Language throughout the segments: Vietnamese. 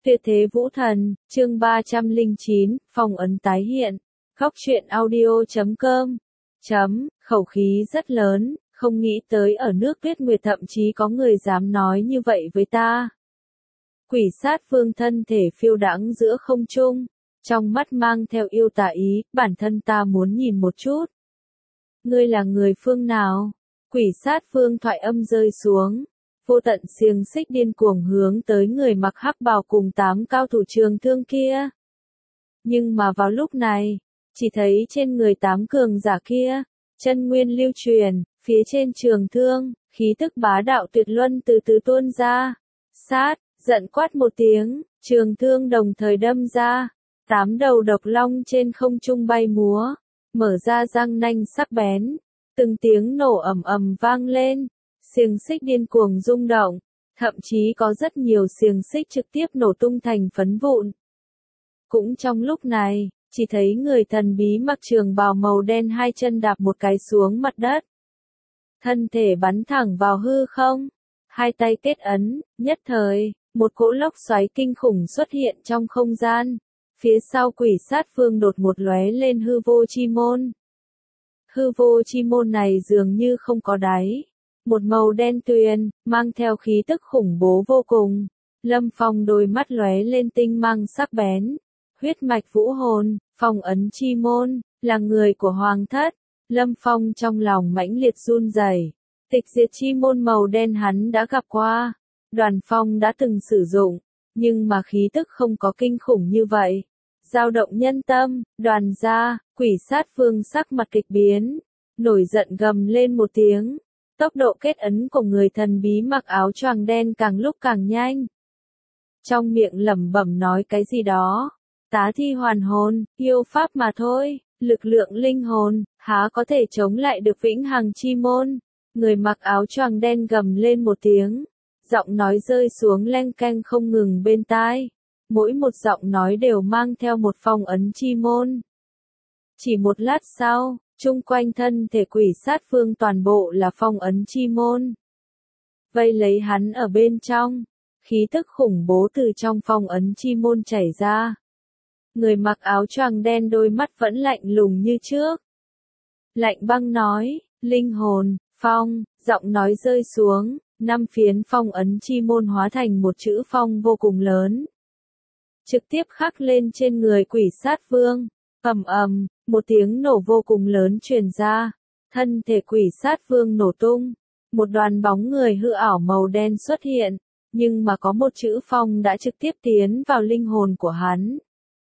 Tuyệt thế vũ thần, chương 309, phong ấn tái hiện. Góc truyện audio.com. Khẩu khí rất lớn, không nghĩ tới ở nước Tuyết Nguyệt thậm chí có người dám nói như vậy với ta. Quỷ sát vương thân thể phiêu đãng giữa không trung, trong mắt mang theo yêu tà ý, bản thân ta muốn nhìn một chút. Ngươi là người phương nào? Quỷ sát vương thoại âm rơi xuống. Vô tận xiềng xích điên cuồng hướng tới người mặc hắc bào cùng 8 cao thủ trường thương kia. Nhưng mà vào lúc này, chỉ thấy trên người 8 cường giả kia, chân nguyên lưu truyền, phía trên trường thương, khí tức bá đạo tuyệt luân từ từ tuôn ra. Sát, giận quát một tiếng, trường thương đồng thời đâm ra, 8 đầu độc long trên không trung bay múa, mở ra răng nanh sắc bén, từng tiếng nổ ầm ầm vang lên. Xiềng xích điên cuồng rung động, thậm chí có rất nhiều xiềng xích trực tiếp nổ tung thành phấn vụn. Cũng trong lúc này, chỉ thấy người thần bí mặc trường bào màu đen hai chân đạp một cái xuống mặt đất. Thân thể bắn thẳng vào hư không, hai tay kết ấn, nhất thời, một cỗ lốc xoáy kinh khủng xuất hiện trong không gian. Phía sau quỷ sát vương đột một lóe lên hư vô chi môn. Hư vô chi môn này dường như không có đáy. Một màu đen tuyền, mang theo khí tức khủng bố vô cùng. Lâm Phong đôi mắt lóe lên tinh mang sắc bén. Huyết mạch vũ hồn, phong ấn chi môn, là người của hoàng thất. Lâm Phong trong lòng mãnh liệt run rẩy. Tịch diệt chi môn màu đen hắn đã gặp qua. Đoàn Phong đã từng sử dụng, nhưng mà khí tức không có kinh khủng như vậy. Dao động nhân tâm, đoàn gia, quỷ sát vương sắc mặt kịch biến. Nổi giận gầm lên một tiếng. Tốc độ kết ấn của người thần bí mặc áo choàng đen càng lúc càng nhanh. Trong miệng lẩm bẩm nói cái gì đó. Tá thi hoàn hồn, yêu pháp mà thôi, lực lượng linh hồn, há có thể chống lại được vĩnh hằng chi môn. Người mặc áo choàng đen gầm lên một tiếng. Giọng nói rơi xuống leng keng không ngừng bên tai. Mỗi một giọng nói đều mang theo một phong ấn chi môn. Chỉ một lát sau, chung quanh thân thể quỷ sát vương toàn bộ là phong ấn chi môn. Vây lấy hắn ở bên trong, khí tức khủng bố từ trong phong ấn chi môn chảy ra. Người mặc áo choàng đen đôi mắt vẫn lạnh lùng như trước. Lạnh băng nói, linh hồn, phong, giọng nói rơi xuống, 5 phiến phong ấn chi môn hóa thành một chữ phong vô cùng lớn. Trực tiếp khắc lên trên người quỷ sát vương. Ầm ầm, một tiếng nổ vô cùng lớn truyền ra, thân thể quỷ sát vương nổ tung, một đoàn bóng người hư ảo màu đen xuất hiện, nhưng mà có một chữ phong đã trực tiếp tiến vào linh hồn của hắn.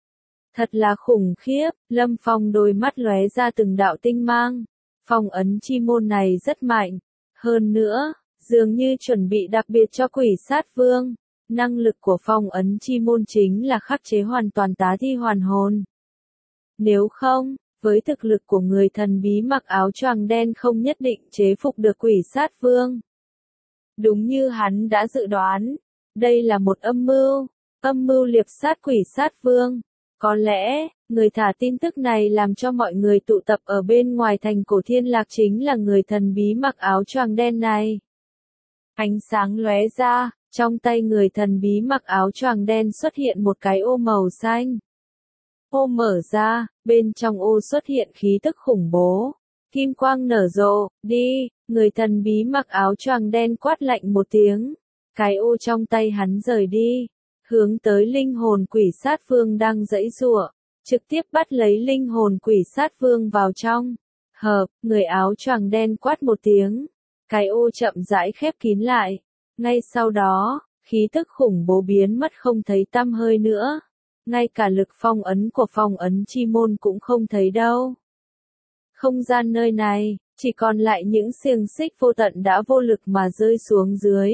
Thật là khủng khiếp, Lâm Phong đôi mắt lóe ra từng đạo tinh mang, phong ấn chi môn này rất mạnh, hơn nữa, dường như chuẩn bị đặc biệt cho quỷ sát vương, năng lực của phong ấn chi môn chính là khắc chế hoàn toàn tá thi hoàn hồn. Nếu không, với thực lực của người thần bí mặc áo choàng đen không nhất định chế phục được quỷ sát vương. Đúng như hắn đã dự đoán, đây là một âm mưu liệp sát quỷ sát vương. Có lẽ, người thả tin tức này làm cho mọi người tụ tập ở bên ngoài thành cổ Thiên Lạc chính là người thần bí mặc áo choàng đen này. Ánh sáng lóe ra, trong tay người thần bí mặc áo choàng đen xuất hiện một cái ô màu xanh. Ô mở ra, bên trong ô xuất hiện khí tức khủng bố. Kim quang nở rộ, đi, người thần bí mặc áo choàng đen quát lạnh một tiếng. Cái ô trong tay hắn rời đi, hướng tới linh hồn quỷ sát vương đang giãy giụa, trực tiếp bắt lấy linh hồn quỷ sát vương vào trong. Hợp, người áo choàng đen quát một tiếng. Cái ô chậm rãi khép kín lại. Ngay sau đó, khí tức khủng bố biến mất không thấy tăm hơi nữa. Ngay cả lực phong ấn của phong ấn chi môn cũng không thấy đâu. Không gian nơi này, chỉ còn lại những xiềng xích vô tận đã vô lực mà rơi xuống dưới.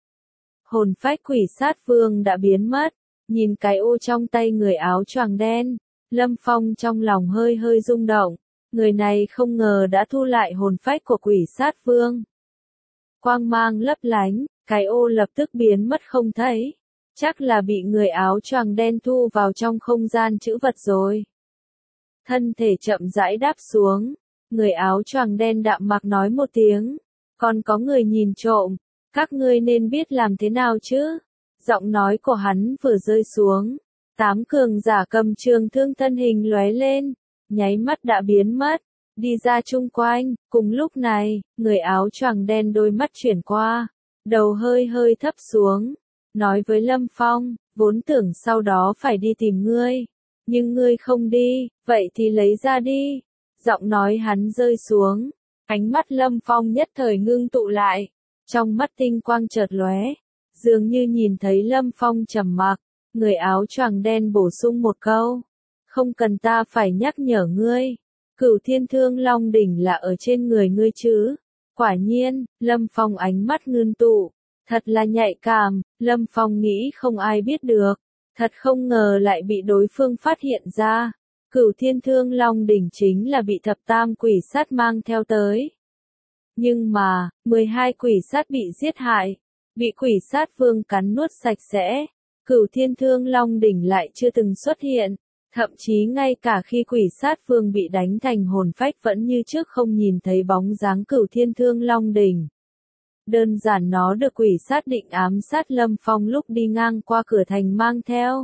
Hồn phách quỷ sát vương đã biến mất, nhìn cái ô trong tay người áo choàng đen, Lâm Phong trong lòng hơi hơi rung động, người này không ngờ đã thu lại hồn phách của quỷ sát vương. Quang mang lấp lánh, cái ô lập tức biến mất không thấy. Chắc là bị người áo choàng đen thu vào trong không gian trữ vật rồi. Thân thể chậm rãi đáp xuống, người áo choàng đen đạm mạc nói một tiếng, còn có người nhìn trộm, các ngươi nên biết làm thế nào chứ? Giọng nói của hắn vừa rơi xuống, 8 cường giả cầm trường thương thân hình lóe lên, nháy mắt đã biến mất, đi ra chung quanh. Cùng lúc này, người áo choàng đen đôi mắt chuyển qua, đầu hơi hơi thấp xuống, nói với Lâm Phong, vốn tưởng sau đó phải đi tìm ngươi, nhưng ngươi không đi, vậy thì lấy ra đi. Giọng nói hắn rơi xuống, ánh mắt Lâm Phong nhất thời ngưng tụ lại, trong mắt tinh quang chợt lóe, dường như nhìn thấy Lâm Phong trầm mặc, người áo choàng đen bổ sung một câu, không cần ta phải nhắc nhở ngươi, Cửu Thiên Thương Long đỉnh là ở trên người ngươi chứ. Quả nhiên, Lâm Phong ánh mắt ngưng tụ, thật là nhạy cảm, Lâm Phong nghĩ không ai biết được, thật không ngờ lại bị đối phương phát hiện ra. Cửu Thiên Thương Long đỉnh chính là bị thập tam quỷ sát mang theo tới. Nhưng mà, 12 quỷ sát bị giết hại, bị quỷ sát vương cắn nuốt sạch sẽ. Cửu Thiên Thương Long đỉnh lại chưa từng xuất hiện, thậm chí ngay cả khi quỷ sát vương bị đánh thành hồn phách vẫn như trước không nhìn thấy bóng dáng Cửu Thiên Thương Long đỉnh. Đơn giản nó được quỷ sát định ám sát Lâm Phong lúc đi ngang qua cửa thành mang theo.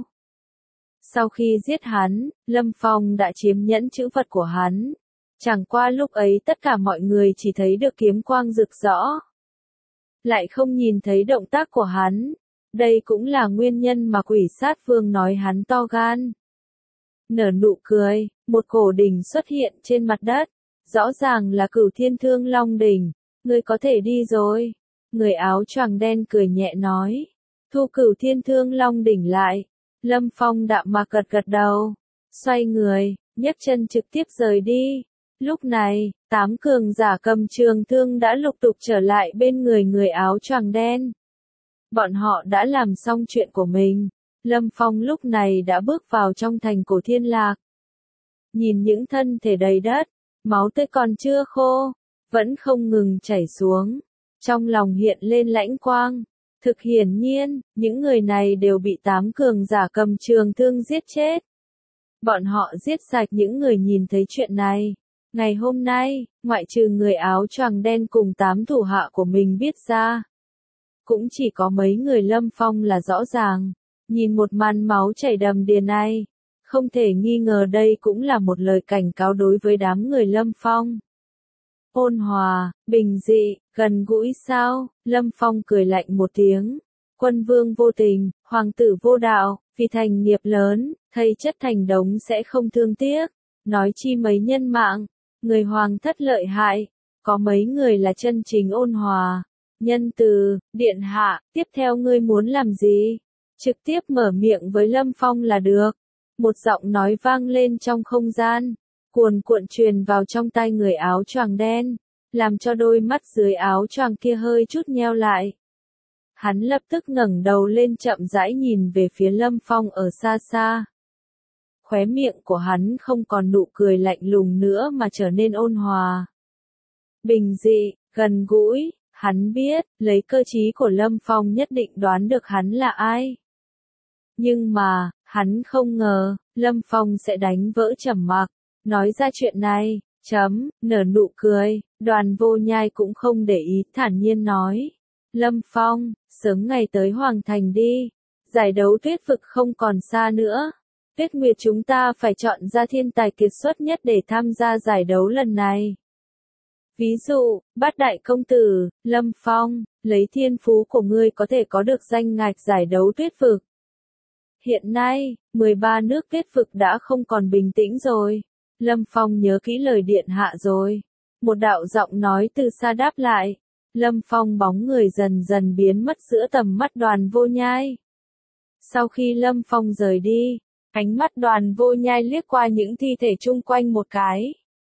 Sau khi giết hắn, Lâm Phong đã chiếm nhẫn chữ vật của hắn. Chẳng qua lúc ấy tất cả mọi người chỉ thấy được kiếm quang rực rõ, lại không nhìn thấy động tác của hắn. Đây cũng là nguyên nhân mà quỷ sát vương nói hắn to gan. Nở nụ cười, một cổ đỉnh xuất hiện trên mặt đất, rõ ràng là Cửu Thiên Thương Long đỉnh. Ngươi có thể đi rồi. Người áo choàng đen cười nhẹ nói. Thu Cửu Thiên Thương Long đỉnh lại. Lâm Phong đạm mạc gật gật đầu, xoay người, nhấc chân trực tiếp rời đi. Lúc này, 8 cường giả cầm trường thương đã lục tục trở lại bên người áo choàng đen. Bọn họ đã làm xong chuyện của mình. Lâm Phong lúc này đã bước vào trong thành cổ Thiên Lạc. Nhìn những thân thể đầy đất, máu tươi còn chưa khô, vẫn không ngừng chảy xuống. Trong lòng hiện lên lãnh quang. Thực hiển nhiên, những người này đều bị 8 cường giả cầm trường thương giết chết. Bọn họ giết sạch những người nhìn thấy chuyện này. Ngày hôm nay, ngoại trừ người áo choàng đen cùng 8 thủ hạ của mình biết ra, cũng chỉ có mấy người Lâm Phong là rõ ràng. Nhìn một màn máu chảy đầm đìa này, không thể nghi ngờ đây cũng là một lời cảnh cáo đối với đám người Lâm Phong. Ôn hòa, bình dị, gần gũi sao? Lâm Phong cười lạnh một tiếng. Quân vương vô tình, hoàng tử vô đạo, vì thành nghiệp lớn, thây chất thành đống sẽ không thương tiếc. Nói chi mấy nhân mạng, người hoàng thất lợi hại, có mấy người là chân chính ôn hòa, nhân từ. Điện hạ, tiếp theo ngươi muốn làm gì? Trực tiếp mở miệng với Lâm Phong là được. Một giọng nói vang lên trong không gian, cuồn cuộn truyền vào trong tai người áo choàng đen, làm cho đôi mắt dưới áo choàng kia hơi chút nheo lại. Hắn lập tức ngẩng đầu lên chậm rãi nhìn về phía Lâm Phong ở xa xa. Khóe miệng của hắn không còn nụ cười lạnh lùng nữa mà trở nên ôn hòa, bình dị, gần gũi. Hắn biết, lấy cơ trí của Lâm Phong nhất định đoán được hắn là ai. Nhưng mà, hắn không ngờ, Lâm Phong sẽ đánh vỡ trầm mặc, nói ra chuyện này. Nở nụ cười, Đoàn Vô Nhai cũng không để ý, thản nhiên nói. Lâm Phong, sớm ngày tới Hoàng Thành đi. Giải đấu tuyết vực không còn xa nữa. Tuyết Nguyệt chúng ta phải chọn ra thiên tài kiệt xuất nhất để tham gia giải đấu lần này. Ví dụ, Bát Đại Công Tử, Lâm Phong, lấy thiên phú của ngươi có thể có được danh ngạch giải đấu tuyết vực. Hiện nay, 13 nước tuyết vực đã không còn bình tĩnh rồi. Lâm Phong nhớ kỹ lời điện hạ rồi. Một đạo giọng nói từ xa đáp lại. Lâm Phong bóng người dần dần biến mất giữa tầm mắt Đoàn Vô Nhai. Sau khi Lâm Phong rời đi, ánh mắt Đoàn Vô Nhai liếc qua những thi thể chung quanh một cái.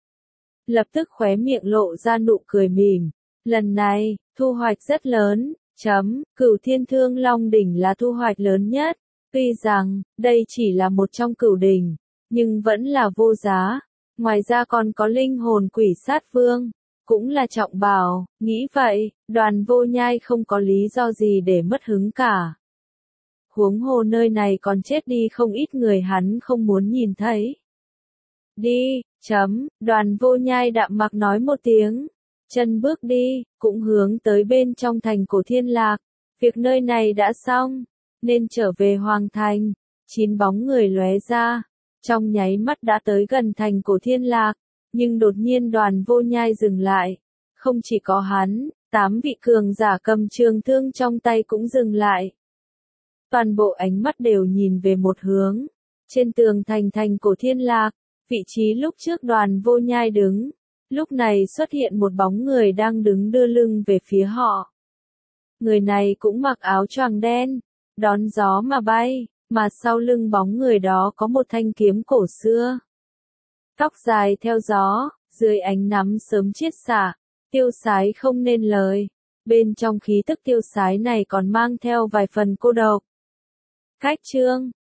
Lập tức khóe miệng lộ ra nụ cười mỉm. Lần này, thu hoạch rất lớn. Cửu Thiên Thương Long đỉnh là thu hoạch lớn nhất. Tuy rằng, đây chỉ là một trong cửu đỉnh, nhưng vẫn là vô giá. Ngoài ra còn có linh hồn quỷ sát vương, cũng là trọng bảo. Nghĩ vậy, Đoàn Vô Nhai không có lý do gì để mất hứng cả. Huống hồ nơi này còn chết đi không ít người hắn không muốn nhìn thấy. Đi. Đoàn Vô Nhai đạm mặc nói một tiếng, chân bước đi, cũng hướng tới bên trong thành cổ Thiên Lạc. Việc nơi này đã xong. nên trở về Hoàng Thành. 9 bóng người lóe ra, trong nháy mắt đã tới gần thành cổ Thiên Lạc, nhưng đột nhiên Đoàn Vô Nhai dừng lại. Không chỉ có hắn, 8 vị cường giả cầm trường thương trong tay cũng dừng lại. Toàn bộ ánh mắt đều nhìn về một hướng. Trên tường thành cổ Thiên Lạc, vị trí lúc trước Đoàn Vô Nhai đứng, lúc này xuất hiện một bóng người đang đứng đưa lưng về phía họ. Người này cũng mặc áo choàng đen, đón gió mà bay, mà sau lưng bóng người đó có một thanh kiếm cổ xưa. Tóc dài theo gió, dưới ánh nắng sớm chiết xạ, tiêu sái không nên lời. Bên trong khí tức tiêu sái này còn mang theo vài phần cô độc. Khách chương